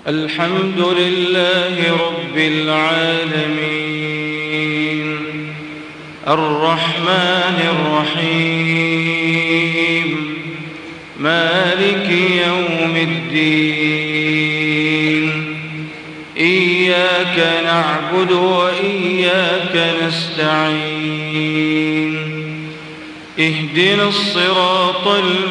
الحمد لله رب العالمين الرحمن الرحيم مالك يوم الدين إياك نعبد وإياك نستعين اهدنا الصراط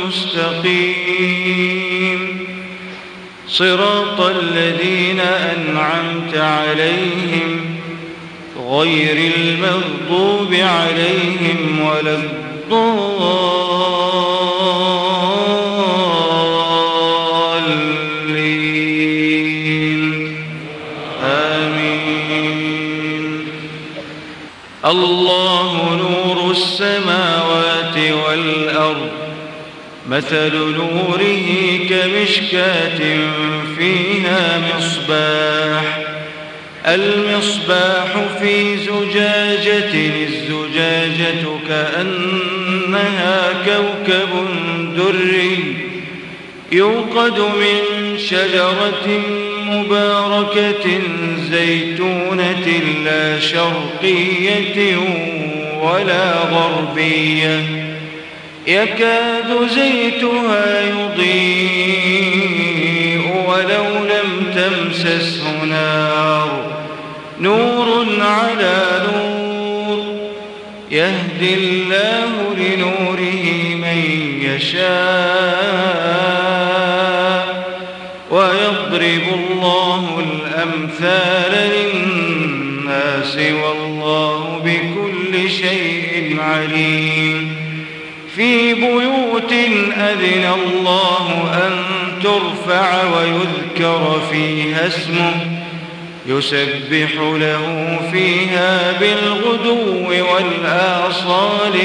المستقيم صراط الذين أنعمت عليهم غير المغضوب عليهم ولا الضالين آمين. الله نور السماوات والأرض مثل نوره كمشكاة فيها مصباح المصباح في زجاجة الزجاجة كأنها كوكب دري يوقد من شجرة مباركة زيتونة لا شرقية ولا غربية يكاد زيتها يضيء ولو لم تمسسه نار نور على نور يهدي الله لنوره من يشاء ويضرب الله الأمثال للناس والله بكل شيء عليم. في بيوت أذن الله أن ترفع ويذكر فيها اسمه يسبح له فيها بالغدو والآصال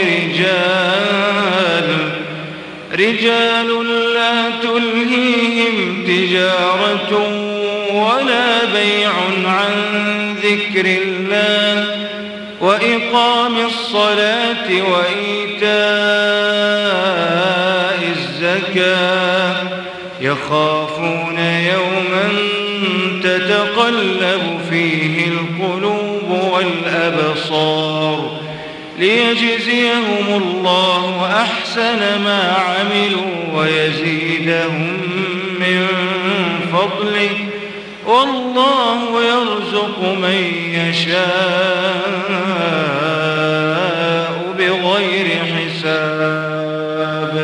رجال لا تلهيهم تجارة ولا بيع عن ذكر الله وإقام الصلاة وإيتاء الزكاة يخافون يوما تتقلب فيه القلوب والأبصار ليجزيهم الله أحسن ما عملوا ويزيدهم من فضله والله يرزق من يشاء بغير حساب.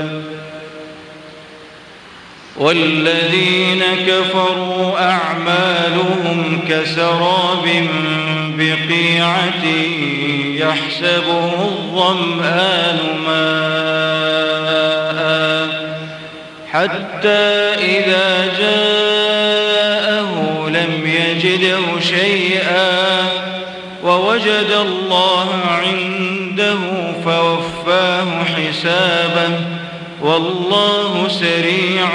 والذين كفروا أعمالهم كسراب بقيعة يحسبه الظمآن ماء حتى إذا جاءه لم يجده شيئا ووجد الله عنده فوفاه حسابه والله سريع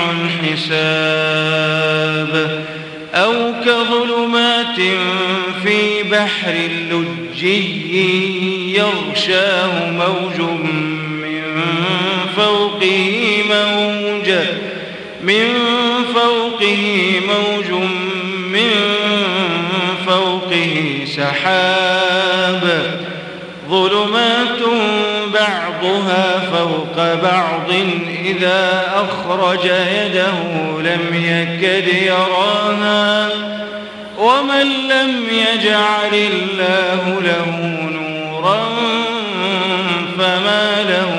الحساب. أو كظلمات في بحر لجي يغشاه موج من فوقه سحاب ظلمات بعضها فوق بعض إذا أخرج يده لم يكد يراها ومن لم يجعل الله له نورا فما له